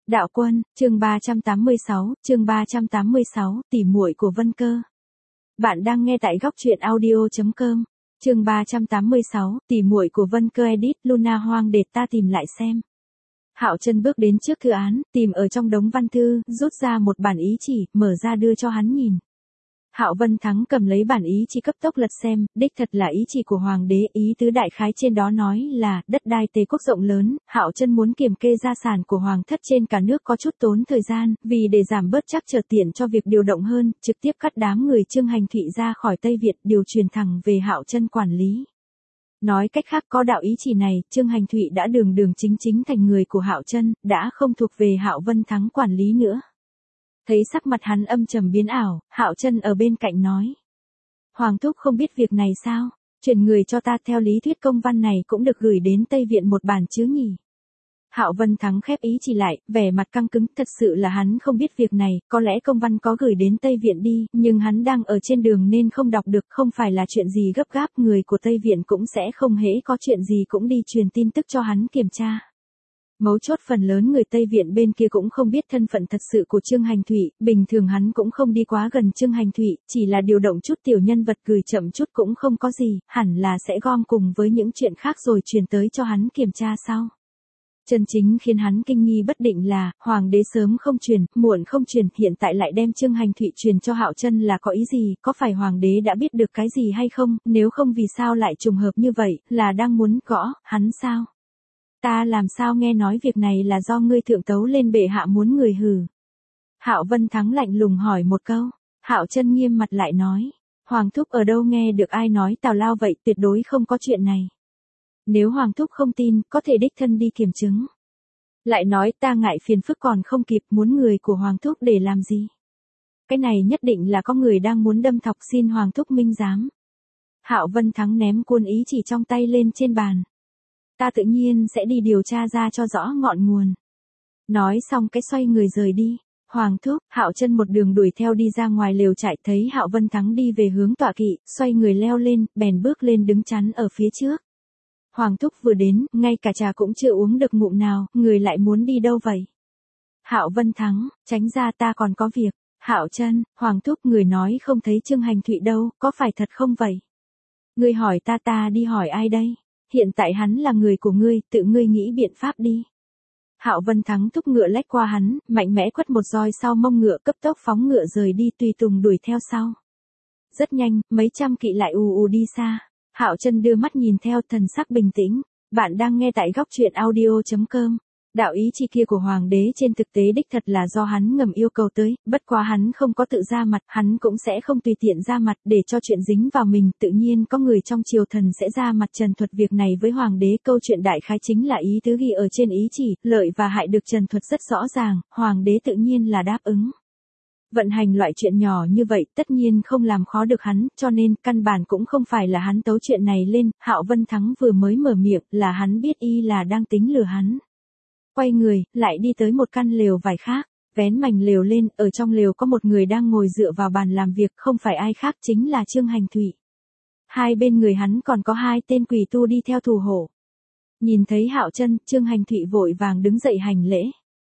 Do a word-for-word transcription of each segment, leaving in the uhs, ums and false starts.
Đạo Quân, chương ba trăm tám mươi sáu, chương ba trăm tám mươi sáu, tỉ muội của Vân Cơ. Bạn đang nghe tại góc truyện audio chấm com. Chương ba trăm tám mươi sáu, tỉ muội của Vân Cơ edit Luna Hoang để ta tìm lại xem. Hạo Chân bước đến trước thư án, tìm ở trong đống văn thư, rút ra một bản ý chỉ, mở ra đưa cho hắn nhìn. Hạo Vân Thắng cầm lấy bản ý chỉ cấp tốc lật xem, đích thật là ý chỉ của hoàng đế, ý tứ đại khái trên đó nói là, đất đai Tề quốc rộng lớn, Hạo Chân muốn kiểm kê gia sản của hoàng thất trên cả nước có chút tốn thời gian, vì để giảm bớt trắc trở tiện cho việc điều động hơn, trực tiếp cắt đám người Trương Hành Thụy ra khỏi Tây Việt, điều truyền thẳng về Hạo Chân quản lý. Nói cách khác, có đạo ý chỉ này, Trương Hành Thụy đã đường đường chính chính thành người của Hạo Chân, đã không thuộc về Hạo Vân Thắng quản lý nữa. Thấy sắc mặt hắn âm trầm biến ảo, Hạo Chân ở bên cạnh nói. Hoàng thúc không biết việc này sao? Chuyển người cho ta, theo lý thuyết công văn này cũng được gửi đến Tây Viện một bản chứ nhỉ? Hạo Vân Thắng khép ý chỉ lại, vẻ mặt căng cứng, thật sự là hắn không biết việc này, có lẽ công văn có gửi đến Tây Viện đi, nhưng hắn đang ở trên đường nên không đọc được, không phải là chuyện gì gấp gáp, người của Tây Viện cũng sẽ không hễ có chuyện gì cũng đi truyền tin tức cho hắn kiểm tra. Mấu chốt phần lớn người Tây Viện bên kia cũng không biết thân phận thật sự của Trương Hành Thụy, bình thường hắn cũng không đi quá gần Trương Hành Thụy, chỉ là điều động chút tiểu nhân vật gửi chậm chút cũng không có gì, hẳn là sẽ gom cùng với những chuyện khác rồi truyền tới cho hắn kiểm tra sau. Chân chính khiến hắn kinh nghi bất định là, hoàng đế sớm không truyền, muộn không truyền, hiện tại lại đem Trương Hành Thụy truyền cho Hạo Chân là có ý gì, có phải hoàng đế đã biết được cái gì hay không, nếu không vì sao lại trùng hợp như vậy, là đang muốn gõ, hắn sao? Ta làm sao nghe nói việc này là do ngươi thượng tấu lên bệ hạ muốn người hử? Hạo Vân Thắng lạnh lùng hỏi một câu, Hạo Chân nghiêm mặt lại nói, Hoàng thúc ở đâu nghe được ai nói tào lao vậy, tuyệt đối không có chuyện này. Nếu Hoàng thúc không tin, có thể đích thân đi kiểm chứng. Lại nói ta ngại phiền phức còn không kịp, muốn người của Hoàng thúc để làm gì? Cái này nhất định là có người đang muốn đâm thọc, xin Hoàng thúc minh giám. Hạo Vân Thắng ném cuốn ý chỉ trong tay lên trên bàn. Ta tự nhiên sẽ đi điều tra ra cho rõ ngọn nguồn. Nói xong cái xoay người rời đi. Hoàng thúc, Hạo Chân một đường đuổi theo đi ra ngoài lều trại, thấy Hạo Vân Thắng đi về hướng tọa kỵ, xoay người leo lên, bèn bước lên đứng chắn ở phía trước. Hoàng thúc vừa đến, ngay cả trà cũng chưa uống được ngụm nào, người lại muốn đi đâu vậy? Hạo Vân Thắng, tránh ra, ta còn có việc. Hạo Chân, Hoàng thúc, người nói không thấy Trương Hành Thụy đâu, có phải thật không vậy? Người hỏi ta, ta đi hỏi ai đây? Hiện tại hắn là người của ngươi, tự ngươi nghĩ biện pháp đi. Hạo Vân Thắng thúc ngựa lách qua hắn, mạnh mẽ quất một roi sau mông ngựa, cấp tốc phóng ngựa rời đi, tùy tùng đuổi theo sau. Rất nhanh, mấy trăm kỵ lại ù ù đi xa. Hạo Chân đưa mắt nhìn theo, thần sắc bình tĩnh. Bạn đang nghe tại góc truyện audio chấm com. Đạo ý chỉ kia của hoàng đế trên thực tế đích thật là do hắn ngầm yêu cầu tới, bất quá hắn không có tự ra mặt, hắn cũng sẽ không tùy tiện ra mặt để cho chuyện dính vào mình, tự nhiên có người trong triều thần sẽ ra mặt trần thuật việc này với hoàng đế. Câu chuyện đại khái chính là ý tứ ghi ở trên ý chỉ, lợi và hại được trần thuật rất rõ ràng, hoàng đế tự nhiên là đáp ứng. Vận hành loại chuyện nhỏ như vậy tất nhiên không làm khó được hắn, cho nên căn bản cũng không phải là hắn tấu chuyện này lên. Hạo Vân Thắng vừa mới mở miệng là hắn biết y là đang tính lừa hắn. Quay người, lại đi tới một căn lều vải khác, vén mành lều lên, ở trong lều có một người đang ngồi dựa vào bàn làm việc, không phải ai khác chính là Trương Hành Thụy. Hai bên người hắn còn có hai tên quỷ tu đi theo thủ hộ. Nhìn thấy Hạo Chân, Trương Hành Thụy vội vàng đứng dậy hành lễ.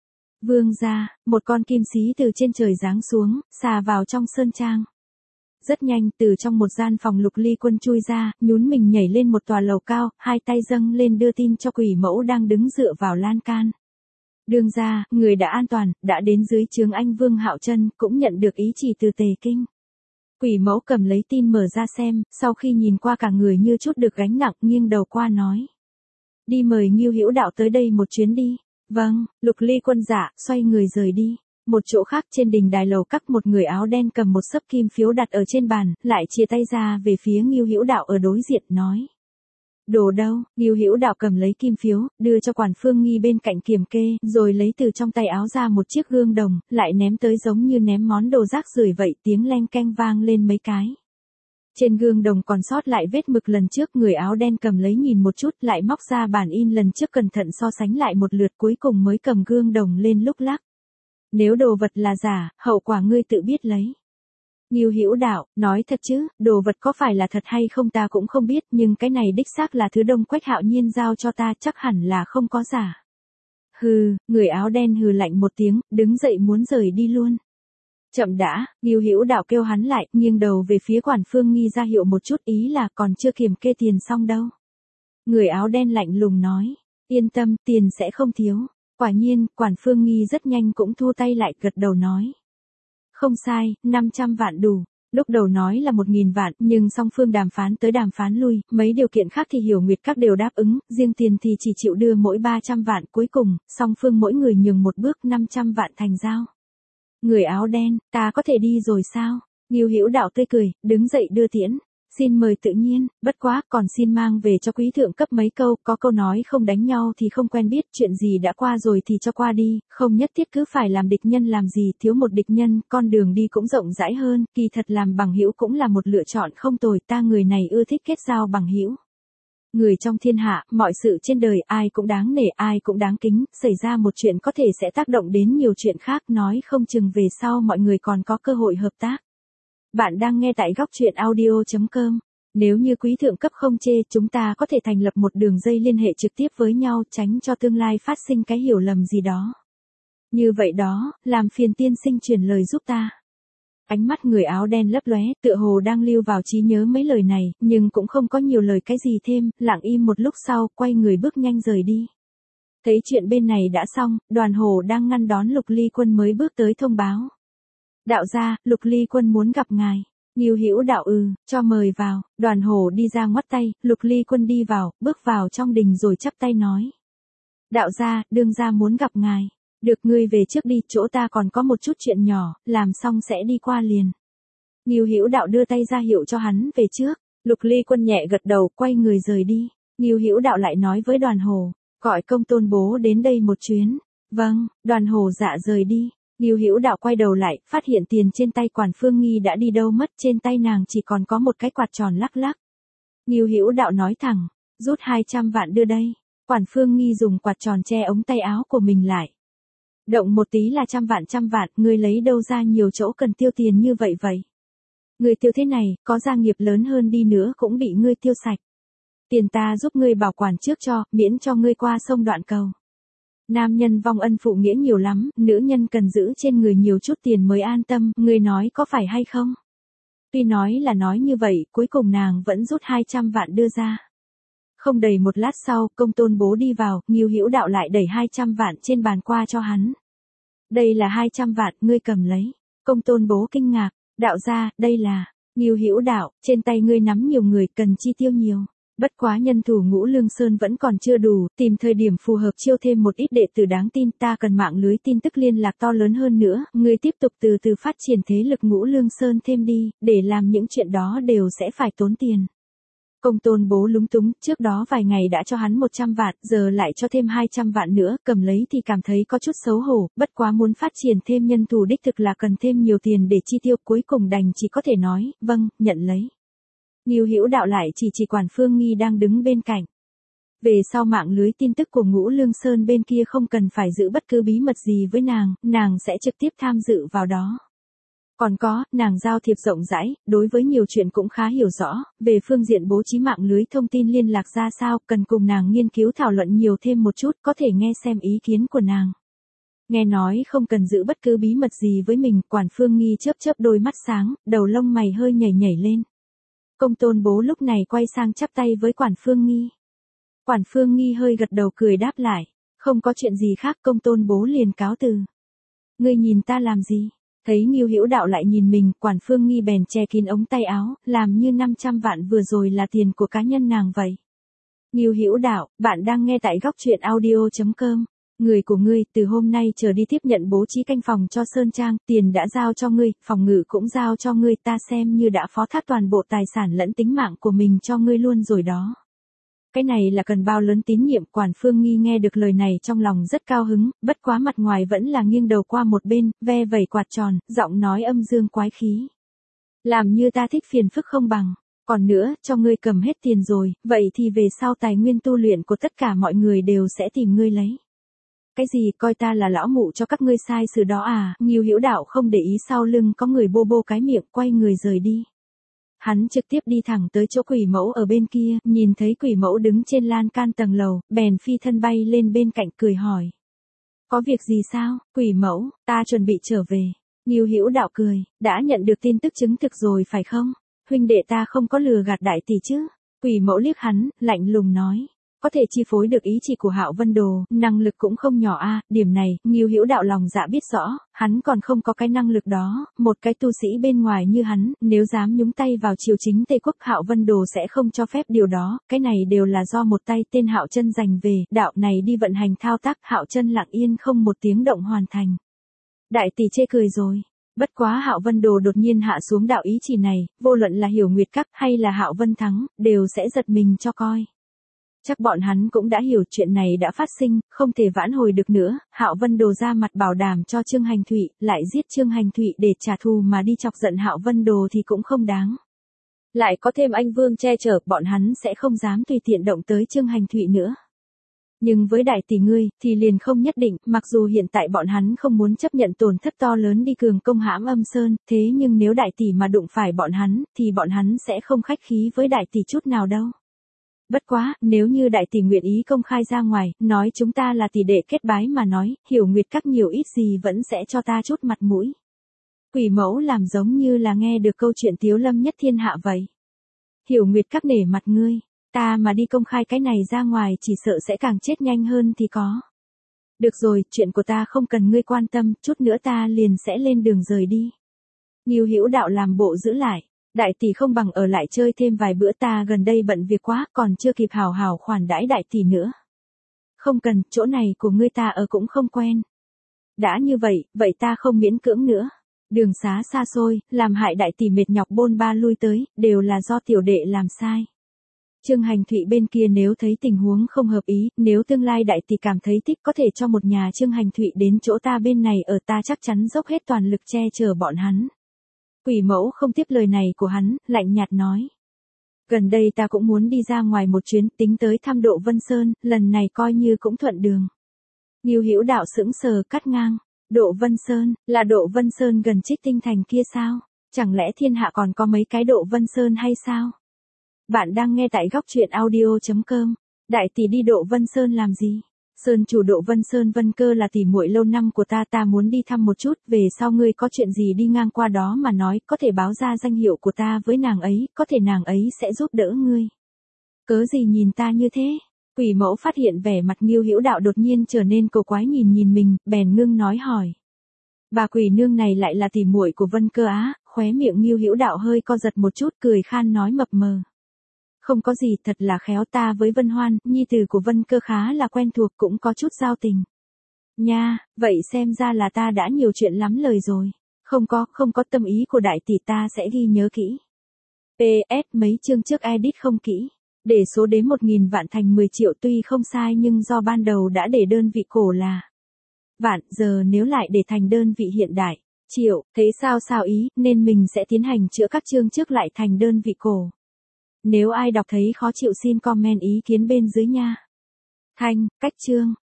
Vương gia, một con kim xí từ trên trời giáng xuống, xà vào trong sơn trang. Rất nhanh, từ trong một gian phòng Lục Ly Quân chui ra, nhún mình nhảy lên một tòa lầu cao, hai tay dâng lên đưa tin cho quỷ mẫu đang đứng dựa vào lan can. Đương gia, người đã an toàn, đã đến dưới trướng anh Vương Hạo Chân, cũng nhận được ý chỉ từ Tề Kinh. Quỷ mẫu cầm lấy tin mở ra xem, sau khi nhìn qua cả người như chút được gánh nặng, nghiêng đầu qua nói. Đi mời Ngưu Hữu Đạo tới đây một chuyến đi. Vâng, Lục Ly Quân dạ, xoay người rời đi. Một chỗ khác trên đình đài lầu các, một người áo đen cầm một xấp kim phiếu đặt ở trên bàn, lại chia tay ra về phía Ngưu Hữu Đạo ở đối diện, nói. Đồ đâu? Ngưu Hữu Đạo cầm lấy kim phiếu, đưa cho quản Phương Nghi bên cạnh kiểm kê, rồi lấy từ trong tay áo ra một chiếc gương đồng, lại ném tới giống như ném món đồ rác rưởi vậy, tiếng leng keng vang lên mấy cái. Trên gương đồng còn sót lại vết mực lần trước, người áo đen cầm lấy nhìn một chút, lại móc ra bản in lần trước cẩn thận so sánh lại một lượt, cuối cùng mới cầm gương đồng lên lúc lắc. Nếu đồ vật là giả, hậu quả ngươi tự biết lấy. Ngưu Hữu Đạo, nói thật chứ, đồ vật có phải là thật hay không ta cũng không biết, nhưng cái này đích xác là thứ Đông Quách Hạo Nhiên giao cho ta, chắc hẳn là không có giả. Hừ, người áo đen hừ lạnh một tiếng, đứng dậy muốn rời đi luôn. Chậm đã, Ngưu Hữu Đạo kêu hắn lại, nghiêng đầu về phía Quản Phương Nghi ra hiệu một chút, ý là còn chưa kiểm kê tiền xong đâu. Người áo đen lạnh lùng nói, yên tâm, tiền sẽ không thiếu. Quả nhiên, Quản Phương Nghi rất nhanh cũng thu tay lại, gật đầu nói. Không sai, năm trăm vạn đủ. Lúc đầu nói là một nghìn vạn, nhưng song phương đàm phán tới đàm phán lui, mấy điều kiện khác thì Hiểu Nguyệt các đều đáp ứng, riêng tiền thì chỉ chịu đưa mỗi ba trăm vạn, cuối cùng, song phương mỗi người nhường một bước năm trăm vạn thành giao. Người áo đen, ta có thể đi rồi sao? Ngưu Hữu Đạo tươi cười, đứng dậy đưa tiễn. Xin mời tự nhiên, bất quá, còn xin mang về cho quý thượng cấp mấy câu, có câu nói không đánh nhau thì không quen biết, chuyện gì đã qua rồi thì cho qua đi, không nhất thiết cứ phải làm địch nhân làm gì, thiếu một địch nhân, con đường đi cũng rộng rãi hơn, kỳ thật làm bằng hữu cũng là một lựa chọn không tồi, ta người này ưa thích kết giao bằng hữu. Người trong thiên hạ, mọi sự trên đời ai cũng đáng nể, ai cũng đáng kính, xảy ra một chuyện có thể sẽ tác động đến nhiều chuyện khác, nói không chừng về sau mọi người còn có cơ hội hợp tác. Bạn đang nghe tại góc truyện audio chấm com. Nếu như quý thượng cấp không chê, chúng ta có thể thành lập một đường dây liên hệ trực tiếp với nhau, tránh cho tương lai phát sinh cái hiểu lầm gì đó. Như vậy đó, làm phiền tiên sinh truyền lời giúp ta. Ánh mắt người áo đen lấp lóe, tựa hồ đang lưu vào trí nhớ mấy lời này, nhưng cũng không có nhiều lời cái gì thêm, lặng im một lúc sau, quay người bước nhanh rời đi. Thấy chuyện bên này đã xong, Đoàn Hổ đang ngăn đón Lục Ly Quân mới bước tới thông báo. Đạo gia, Lục Ly Quân muốn gặp ngài. Ngưu Hữu Đạo ừ, cho mời vào. Đoàn Hổ đi ra ngoắt tay, Lục Ly Quân đi vào, bước vào trong đình rồi chắp tay nói. Đạo gia, đương gia muốn gặp ngài. Được, ngươi về trước đi, chỗ ta còn có một chút chuyện nhỏ, làm xong sẽ đi qua liền. Ngưu Hữu Đạo đưa tay ra hiệu cho hắn về trước. Lục Ly Quân nhẹ gật đầu, quay người rời đi. Ngưu Hữu Đạo lại nói với Đoàn Hổ, gọi Công Tôn bố đến đây một chuyến. Vâng, Đoàn Hổ dạ rời đi. Ngưu Hữu Đạo quay đầu lại, phát hiện tiền trên tay Quản Phương Nghi đã đi đâu mất, trên tay nàng chỉ còn có một cái quạt tròn lắc lắc. Ngưu Hữu Đạo nói thẳng, rút hai trăm vạn đưa đây. Quản Phương Nghi dùng quạt tròn che ống tay áo của mình lại. Động một tí là trăm vạn trăm vạn, ngươi lấy đâu ra nhiều chỗ cần tiêu tiền như vậy vậy? Ngươi tiêu thế này, có gia nghiệp lớn hơn đi nữa cũng bị ngươi tiêu sạch. Tiền ta giúp ngươi bảo quản trước cho, miễn cho ngươi qua sông đoạn cầu. Nam nhân vong ân phụ nghĩa nhiều lắm, nữ nhân cần giữ trên người nhiều chút tiền mới an tâm, ngươi nói có phải hay không? Tuy nói là nói như vậy, cuối cùng nàng vẫn rút hai trăm vạn đưa ra. Không đầy một lát sau, Công Tôn bố đi vào, Ngưu Hữu Đạo lại đẩy hai trăm vạn trên bàn qua cho hắn. Đây là hai trăm vạn, ngươi cầm lấy. Công Tôn bố kinh ngạc, đạo gia, đây là, Ngưu Hữu Đạo, trên tay ngươi nắm nhiều người, cần chi tiêu nhiều. Bất quá nhân thủ Ngũ Lương Sơn vẫn còn chưa đủ, tìm thời điểm phù hợp chiêu thêm một ít đệ tử đáng tin, ta cần mạng lưới tin tức liên lạc to lớn hơn nữa, ngươi tiếp tục từ từ phát triển thế lực Ngũ Lương Sơn thêm đi, để làm những chuyện đó đều sẽ phải tốn tiền. Công Tôn bố lúng túng, trước đó vài ngày đã cho hắn một trăm vạn, giờ lại cho thêm hai trăm vạn nữa, cầm lấy thì cảm thấy có chút xấu hổ, bất quá muốn phát triển thêm nhân thủ đích thực là cần thêm nhiều tiền để chi tiêu, cuối cùng đành chỉ có thể nói, vâng, nhận lấy. Ngưu Hữu Đạo lại chỉ chỉ Quản Phương Nghi đang đứng bên cạnh. Về sau mạng lưới tin tức của Ngũ Lương Sơn bên kia không cần phải giữ bất cứ bí mật gì với nàng, nàng sẽ trực tiếp tham dự vào đó. Còn có, nàng giao thiệp rộng rãi, đối với nhiều chuyện cũng khá hiểu rõ, về phương diện bố trí mạng lưới thông tin liên lạc ra sao, cần cùng nàng nghiên cứu thảo luận nhiều thêm một chút, có thể nghe xem ý kiến của nàng. Nghe nói không cần giữ bất cứ bí mật gì với mình, Quản Phương Nghi chớp chớp đôi mắt sáng, đầu lông mày hơi nhảy nhảy lên. Công Tôn bố lúc này quay sang chắp tay với Quản Phương Nghi. Quản Phương Nghi hơi gật đầu cười đáp lại, không có chuyện gì khác, Công Tôn bố liền cáo từ. Ngươi nhìn ta làm gì? Thấy Ngưu Hữu Đạo lại nhìn mình, Quản Phương Nghi bèn che kín ống tay áo, làm như năm trăm vạn vừa rồi là tiền của cá nhân nàng vậy. Ngưu Hữu Đạo, bạn đang nghe tại góc truyện audio chấm com. Người của ngươi, từ hôm nay trở đi tiếp nhận bố trí canh phòng cho Sơn Trang, tiền đã giao cho ngươi, phòng ngự cũng giao cho ngươi, ta xem như đã phó thác toàn bộ tài sản lẫn tính mạng của mình cho ngươi luôn rồi đó. Cái này là cần bao lớn tín nhiệm, Quản Phương Nghi nghe được lời này trong lòng rất cao hứng, bất quá mặt ngoài vẫn là nghiêng đầu qua một bên, ve vẩy quạt tròn, giọng nói âm dương quái khí. Làm như ta thích phiền phức không bằng, còn nữa, cho ngươi cầm hết tiền rồi, vậy thì về sau tài nguyên tu luyện của tất cả mọi người đều sẽ tìm ngươi lấy. Cái gì, coi ta là lão mụ cho các ngươi sai sự đó à? Ngưu Hữu Đạo không để ý sau lưng có người bô bô cái miệng, quay người rời đi. Hắn trực tiếp đi thẳng tới chỗ Quỷ Mẫu ở bên kia, nhìn thấy Quỷ Mẫu đứng trên lan can tầng lầu, bèn phi thân bay lên bên cạnh cười hỏi. Có việc gì sao? Quỷ mẫu, ta chuẩn bị trở về. Ngưu Hữu Đạo cười, đã nhận được tin tức chứng thực rồi phải không? Huynh đệ ta không có lừa gạt đại tỷ chứ? Quỷ mẫu liếc hắn, lạnh lùng nói. Có thể chi phối được ý chỉ của Hạo Vân Đồ, năng lực cũng không nhỏ a, điểm này, Ngưu Hữu Đạo lòng dạ biết rõ, hắn còn không có cái năng lực đó, một cái tu sĩ bên ngoài như hắn, nếu dám nhúng tay vào triều chính Tây Quốc, Hạo Vân Đồ sẽ không cho phép điều đó, cái này đều là do một tay tên Hạo Chân giành về, đạo này đi vận hành thao tác, Hạo Chân lặng yên không một tiếng động hoàn thành. Đại tỷ chê cười rồi. Bất quá Hạo Vân Đồ đột nhiên hạ xuống đạo ý chỉ này, vô luận là Hiểu Nguyệt Các hay là Hạo Vân Thắng, đều sẽ giật mình cho coi. Chắc bọn hắn cũng đã hiểu chuyện này đã phát sinh, không thể vãn hồi được nữa, Hạo Vân Đồ ra mặt bảo đảm cho Trương Hành Thụy, lại giết Trương Hành Thụy để trả thù mà đi chọc giận Hạo Vân Đồ thì cũng không đáng. Lại có thêm anh Vương che chở, bọn hắn sẽ không dám tùy tiện động tới Trương Hành Thụy nữa. Nhưng với đại tỷ ngươi, thì liền không nhất định, mặc dù hiện tại bọn hắn không muốn chấp nhận tổn thất to lớn đi cường công hãm Âm Sơn, thế nhưng nếu đại tỷ mà đụng phải bọn hắn, thì bọn hắn sẽ không khách khí với đại tỷ chút nào đâu. Bất quá, nếu như đại tỷ nguyện ý công khai ra ngoài, nói chúng ta là tỷ đệ kết bái mà nói, Hiểu Nguyệt Các nhiều ít gì vẫn sẽ cho ta chút mặt mũi. Quỷ mẫu làm giống như là nghe được câu chuyện Tiếu Lâm nhất thiên hạ vậy. Hiểu Nguyệt Các nể mặt ngươi, ta mà đi công khai cái này ra ngoài chỉ sợ sẽ càng chết nhanh hơn thì có. Được rồi, chuyện của ta không cần ngươi quan tâm, chút nữa ta liền sẽ lên đường rời đi. Ngưu Hữu Đạo làm bộ giữ lại. Đại tỷ không bằng ở lại chơi thêm vài bữa, ta gần đây bận việc quá, còn chưa kịp hào hào khoản đãi đại tỷ nữa. Không cần, chỗ này của ngươi ta ở cũng không quen. Đã như vậy, vậy ta không miễn cưỡng nữa. Đường xá xa xôi, làm hại đại tỷ mệt nhọc bôn ba lui tới, đều là do tiểu đệ làm sai. Trương Hành Thụy bên kia nếu thấy tình huống không hợp ý, nếu tương lai đại tỷ cảm thấy thích có thể cho một nhà Trương Hành Thụy đến chỗ ta bên này ở, ta chắc chắn dốc hết toàn lực che chở bọn hắn. Quỷ mẫu không tiếp lời này của hắn, lạnh nhạt nói. Gần đây ta cũng muốn đi ra ngoài một chuyến, tính tới thăm Độ Vân Sơn, lần này coi như cũng thuận đường. Ngưu Hữu Đạo sững sờ cắt ngang. Độ Vân Sơn, là Độ Vân Sơn gần Trích Tinh Thành kia sao? Chẳng lẽ thiên hạ còn có mấy cái Độ Vân Sơn hay sao? Bạn đang nghe tại góc truyện audio chấm com. Đại tỷ đi Độ Vân Sơn làm gì? Sơn chủ Độ Vân Sơn Vân Cơ là tỷ muội lâu năm của ta, ta muốn đi thăm một chút, về sau ngươi có chuyện gì đi ngang qua đó mà nói, có thể báo ra danh hiệu của ta với nàng ấy, có thể nàng ấy sẽ giúp đỡ ngươi. Cớ gì nhìn ta như thế? Quỷ mẫu phát hiện vẻ mặt Ngưu Hữu Đạo đột nhiên trở nên cổ quái, nhìn nhìn mình, bèn ngưng nói hỏi. Bà quỷ nương này lại là tỷ muội của Vân Cơ á? Khóe miệng Ngưu Hữu Đạo hơi co giật một chút, cười khan nói mập mờ. Không có gì, thật là khéo, ta với Vân Hoan, nhi tử của Vân Cơ khá là quen thuộc, cũng có chút giao tình. Nha, vậy xem ra là ta đã nhiều chuyện lắm lời rồi. Không có, không có, tâm ý của đại tỷ ta sẽ ghi nhớ kỹ. pê ét mấy chương trước edit không kỹ. Để số đếm một nghìn vạn thành mười triệu tuy không sai nhưng do ban đầu đã để đơn vị cổ là vạn, giờ nếu lại để thành đơn vị hiện đại, triệu, thế sao sao ý, nên mình sẽ tiến hành chữa các chương trước lại thành đơn vị cổ. Nếu ai đọc thấy khó chịu xin comment ý kiến bên dưới nha. Thanh, cách chương.